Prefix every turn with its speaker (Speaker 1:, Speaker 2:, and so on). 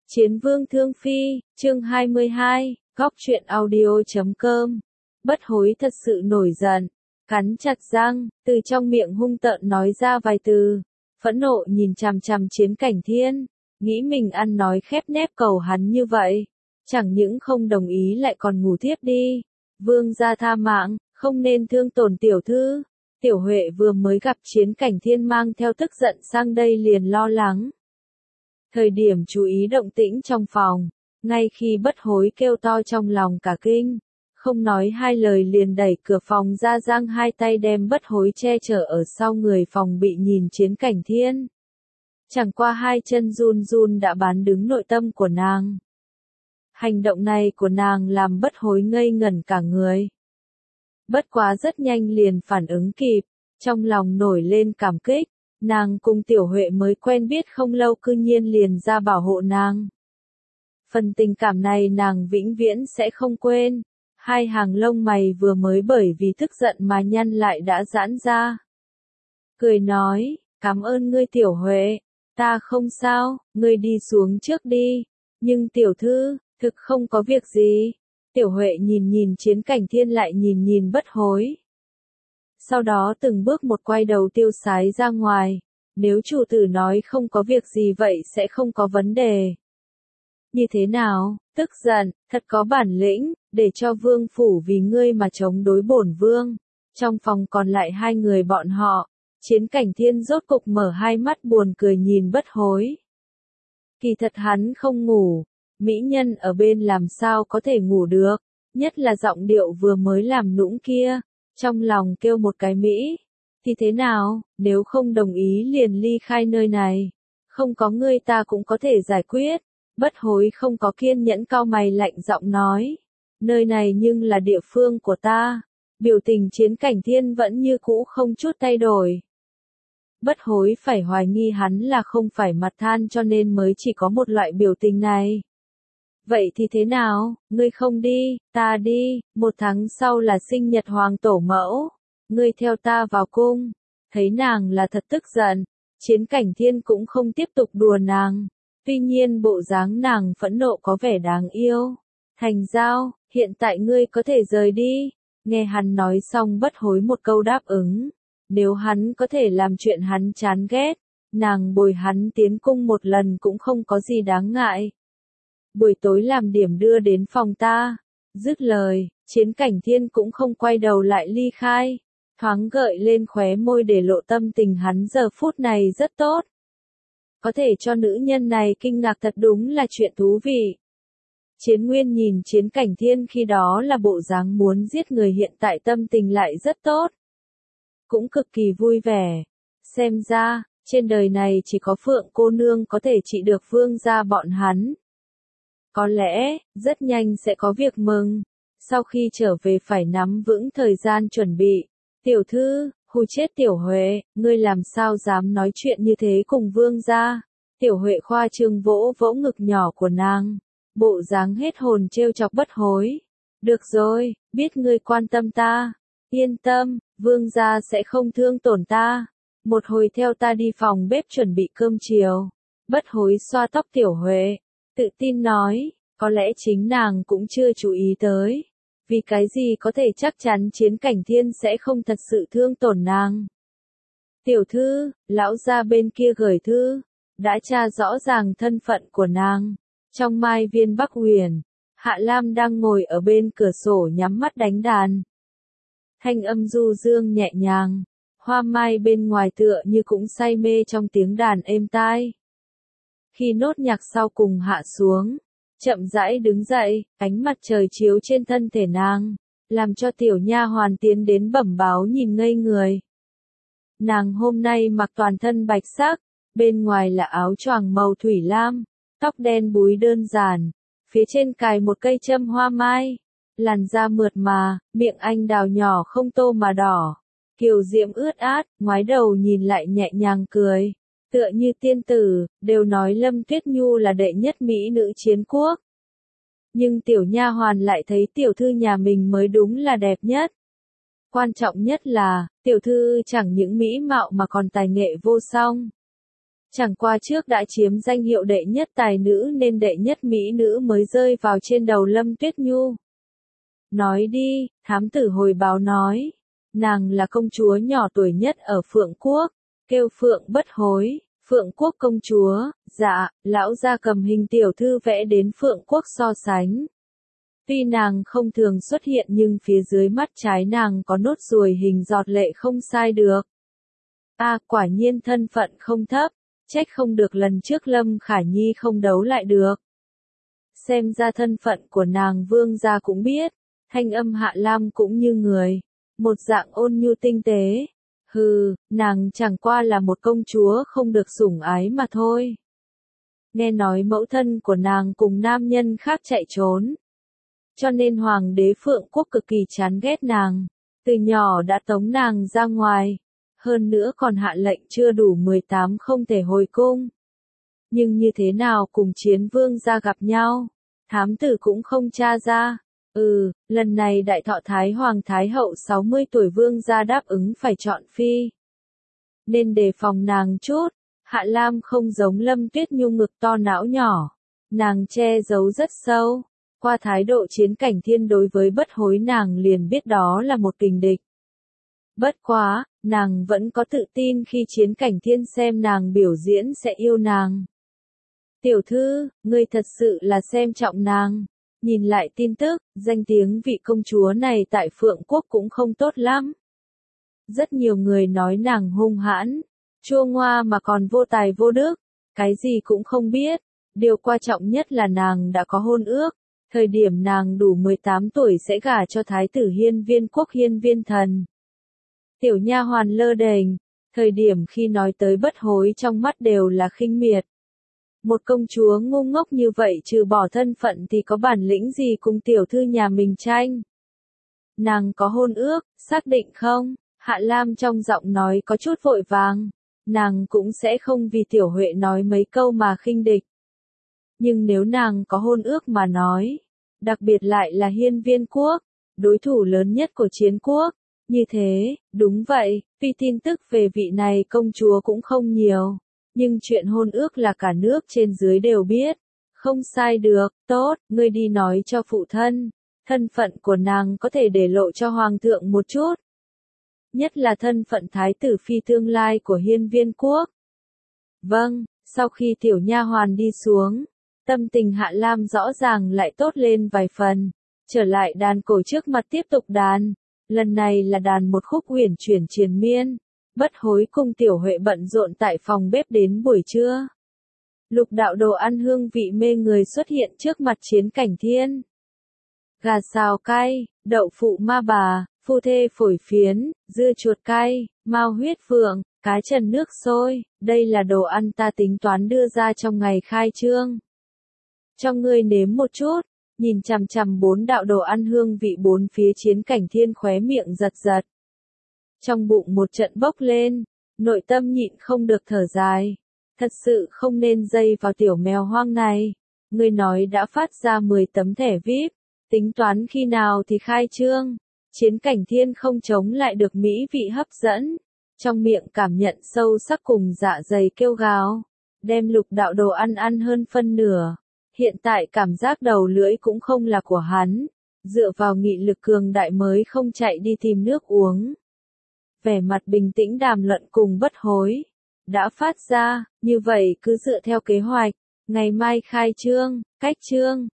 Speaker 1: Chiến vương thương phi, chương 22, góc truyện audio.com. Bất hối thật sự nổi giận, cắn chặt răng, từ trong miệng hung tợn nói ra vài từ, phẫn nộ nhìn chằm chằm Chiến Cảnh Thiên, nghĩ mình ăn nói khép nép cầu hắn như vậy, chẳng những không đồng ý lại còn ngủ thiếp đi. Vương gia tha mạng, không nên thương tổn tiểu thư. Tiểu Huệ vừa mới gặp Chiến Cảnh Thiên mang theo tức giận sang đây liền lo lắng. Thời điểm chú ý động tĩnh trong phòng, ngay khi Bất Hối kêu to trong lòng cả kinh, không nói hai lời liền đẩy cửa phòng ra, giang hai tay đem Bất Hối che chở ở sau người phòng bị nhìn Chiến Cảnh Thiên. Chẳng qua hai chân run run đã bán đứng nội tâm của nàng. Hành động này của nàng làm Bất Hối ngây ngẩn cả người. Bất quá rất nhanh liền phản ứng kịp, trong lòng nổi lên cảm kích. Nàng cùng Tiểu Huệ mới quen biết không lâu cư nhiên liền ra bảo hộ nàng. Phần tình cảm này nàng vĩnh viễn sẽ không quên. Hai hàng lông mày vừa mới bởi vì tức giận mà nhăn lại đã giãn ra. Cười nói, cảm ơn ngươi Tiểu Huệ, ta không sao, ngươi đi xuống trước đi. Nhưng tiểu thư, thực không có việc gì. Tiểu Huệ nhìn nhìn Chiến Cảnh Thiên lại nhìn nhìn Bất Hối. Sau đó từng bước một quay đầu tiêu sái ra ngoài, nếu chủ tử nói không có việc gì vậy sẽ không có vấn đề. Như thế nào, tức giận, thật có bản lĩnh, để cho vương phủ vì ngươi mà chống đối bổn vương. Trong phòng còn lại hai người bọn họ, Chiến Cảnh Thiên rốt cục mở hai mắt buồn cười nhìn Bất Hối. Kỳ thật hắn không ngủ, mỹ nhân ở bên làm sao có thể ngủ được, nhất là giọng điệu vừa mới làm nũng kia. Trong lòng kêu một cái mỹ, thì thế nào, nếu không đồng ý liền ly khai nơi này. Không có ngươi ta cũng có thể giải quyết. Bất Hối không có kiên nhẫn cau mày lạnh giọng nói. Nơi này nhưng là địa phương của ta. Biểu tình Chiến Cảnh Thiên vẫn như cũ không chút thay đổi. Bất Hối phải hoài nghi hắn là không phải mặt than cho nên mới chỉ có một loại biểu tình này. Vậy thì thế nào, ngươi không đi, ta đi, 1 tháng sau là sinh nhật hoàng tổ mẫu, ngươi theo ta vào cung. Thấy nàng là thật tức giận, Chiến Cảnh Thiên cũng không tiếp tục đùa nàng, tuy nhiên bộ dáng nàng phẫn nộ có vẻ đáng yêu. Thành giao, hiện tại ngươi có thể rời đi. Nghe hắn nói xong Bất Hối một câu đáp ứng, nếu hắn có thể làm chuyện hắn chán ghét, nàng bồi hắn tiến cung một lần cũng không có gì đáng ngại. Buổi tối làm điểm đưa đến phòng ta. Dứt lời, Chiến Cảnh Thiên cũng không quay đầu lại ly khai. Thoáng gợi lên khóe môi để lộ tâm tình hắn giờ phút này rất tốt. Có thể cho nữ nhân này kinh ngạc thật đúng là chuyện thú vị. Chiến Nguyên nhìn Chiến Cảnh Thiên khi đó là bộ dáng muốn giết người, hiện tại tâm tình lại rất tốt. Cũng cực kỳ vui vẻ. Xem ra, trên đời này chỉ có Phượng cô nương có thể trị được vương gia bọn hắn. Có lẽ, rất nhanh sẽ có việc mừng. Sau khi trở về phải nắm vững thời gian chuẩn bị. Tiểu thư, hù chết Tiểu Huệ, ngươi làm sao dám nói chuyện như thế cùng vương gia. Tiểu Huệ khoa trương vỗ vỗ ngực nhỏ của nàng. Bộ dáng hết hồn trêu chọc Bất Hối. Được rồi, biết ngươi quan tâm ta. Yên tâm, vương gia sẽ không thương tổn ta. Một hồi theo ta đi phòng bếp chuẩn bị cơm chiều. Bất Hối xoa tóc Tiểu Huệ, tự tin nói, có lẽ chính nàng cũng chưa chú ý tới. Vì cái gì có thể chắc chắn Chiến Cảnh Thiên sẽ không thật sự thương tổn nàng. Tiểu thư, lão gia bên kia gửi thư, đã tra rõ ràng thân phận của nàng. Trong Mai Viên Bắc Huyền, Hạ Lam đang ngồi ở bên cửa sổ nhắm mắt đánh đàn. Thanh âm du dương nhẹ nhàng, hoa mai bên ngoài tựa như cũng say mê trong tiếng đàn êm tai. Khi nốt nhạc sau cùng hạ xuống, chậm rãi đứng dậy, ánh mặt trời chiếu trên thân thể nàng, làm cho tiểu nha hoàn tiến đến bẩm báo nhìn ngây người. Nàng hôm nay mặc toàn thân bạch sắc, bên ngoài là áo choàng màu thủy lam, tóc đen búi đơn giản, phía trên cài một cây châm hoa mai, làn da mượt mà, miệng anh đào nhỏ không tô mà đỏ, kiều diễm ướt át, ngoái đầu nhìn lại nhẹ nhàng cười. Tựa như tiên tử, đều nói Lâm Tuyết Nhu là đệ nhất mỹ nữ chiến quốc. Nhưng tiểu nha hoàn lại thấy tiểu thư nhà mình mới đúng là đẹp nhất. Quan trọng nhất là, tiểu thư chẳng những mỹ mạo mà còn tài nghệ vô song. Chẳng qua trước đã chiếm danh hiệu đệ nhất tài nữ nên đệ nhất mỹ nữ mới rơi vào trên đầu Lâm Tuyết Nhu. Nói đi, thám tử hồi báo nói. Nàng là công chúa nhỏ tuổi nhất ở Phượng Quốc, kêu Phượng Bất Hối, Phượng Quốc công chúa, dạ, lão gia cầm hình tiểu thư vẽ đến Phượng Quốc so sánh. Tuy nàng không thường xuất hiện nhưng phía dưới mắt trái nàng có nốt ruồi hình giọt lệ không sai được. Quả nhiên thân phận không thấp, trách không được lần trước Lâm Khả Nhi không đấu lại được. Xem ra thân phận của nàng vương gia cũng biết, thanh âm Hạ Lam cũng như người, một dạng ôn nhu tinh tế. Nàng chẳng qua là một công chúa không được sủng ái mà thôi. Nghe nói mẫu thân của nàng cùng nam nhân khác chạy trốn. Cho nên hoàng đế Phượng Quốc cực kỳ chán ghét nàng, từ nhỏ đã tống nàng ra ngoài, hơn nữa còn hạ lệnh chưa đủ 18 không thể hồi cung. Nhưng như thế nào cùng Chiến Vương gia gặp nhau, thám tử cũng không tra ra. Lần này đại thọ Thái Hoàng Thái Hậu 60 tuổi vương gia đáp ứng phải chọn phi. Nên đề phòng nàng chút, Hạ Lam không giống Lâm Tuyết Nhu ngực to não nhỏ, nàng che giấu rất sâu. Qua thái độ Chiến Cảnh Thiên đối với Bất Hối nàng liền biết đó là một kình địch. Bất quá, nàng vẫn có tự tin khi Chiến Cảnh Thiên xem nàng biểu diễn sẽ yêu nàng. Tiểu thư, ngươi thật sự là xem trọng nàng. Nhìn lại tin tức, danh tiếng vị công chúa này tại Phượng Quốc cũng không tốt lắm. Rất nhiều người nói nàng hung hãn, chua ngoa mà còn vô tài vô đức, cái gì cũng không biết. Điều quan trọng nhất là nàng đã có hôn ước. Thời điểm nàng đủ 18 tuổi sẽ gả cho Thái tử Hiên Viên Quốc Hiên Viên Thần. Tiểu nha hoàn lơ đễnh, thời điểm khi nói tới Bất Hối trong mắt đều là khinh miệt. Một công chúa ngu ngốc như vậy trừ bỏ thân phận thì có bản lĩnh gì cùng tiểu thư nhà mình tranh. Nàng có hôn ước, xác định không? Hạ Lam trong giọng nói có chút vội vàng. Nàng cũng sẽ không vì Tiểu Huệ nói mấy câu mà khinh địch. Nhưng nếu nàng có hôn ước mà nói, đặc biệt lại là Hiên Viên Quốc, đối thủ lớn nhất của Chiến Quốc, như thế, đúng vậy, tuy tin tức về vị này công chúa cũng không nhiều, nhưng chuyện hôn ước là cả nước trên dưới đều biết, không sai được, tốt, ngươi đi nói cho phụ thân, thân phận của nàng có thể để lộ cho hoàng thượng một chút, nhất là thân phận thái tử phi tương lai của Hiên Viên Quốc. Vâng, sau khi tiểu nha hoàn đi xuống, tâm tình Hạ Lam rõ ràng lại tốt lên vài phần, trở lại đàn cổ trước mặt tiếp tục đàn, lần này là đàn một khúc uyển chuyển triền miên, Bất Hối cùng Tiểu Huệ bận rộn tại phòng bếp đến buổi trưa. Lục đạo đồ ăn hương vị mê người xuất hiện trước mặt Chiến Cảnh Thiên. Gà xào cay, đậu phụ ma bà, phu thê phổi phiến, dưa chuột cay, mao huyết phượng, cá trần nước sôi, đây là đồ ăn ta tính toán đưa ra trong ngày khai trương. Cho ngươi nếm một chút, nhìn chằm chằm 4 đạo đồ ăn hương vị bốn phía Chiến Cảnh Thiên khóe miệng giật giật. Trong bụng một trận bốc lên, nội tâm nhịn không được thở dài. Thật sự không nên dây vào tiểu mèo hoang này. Ngươi nói đã phát ra 10 tấm thẻ VIP, tính toán khi nào thì khai trương. Chiến Cảnh Thiên không chống lại được mỹ vị hấp dẫn. Trong miệng cảm nhận sâu sắc cùng dạ dày kêu gào. Đem lục đạo đồ ăn ăn hơn phân nửa. Hiện tại cảm giác đầu lưỡi cũng không là của hắn. Dựa vào nghị lực cường đại mới không chạy đi tìm nước uống. Vẻ mặt bình tĩnh đàm luận cùng Bất Hối. Đã phát ra, như vậy cứ dựa theo kế hoạch. Ngày mai khai trương, cách trương.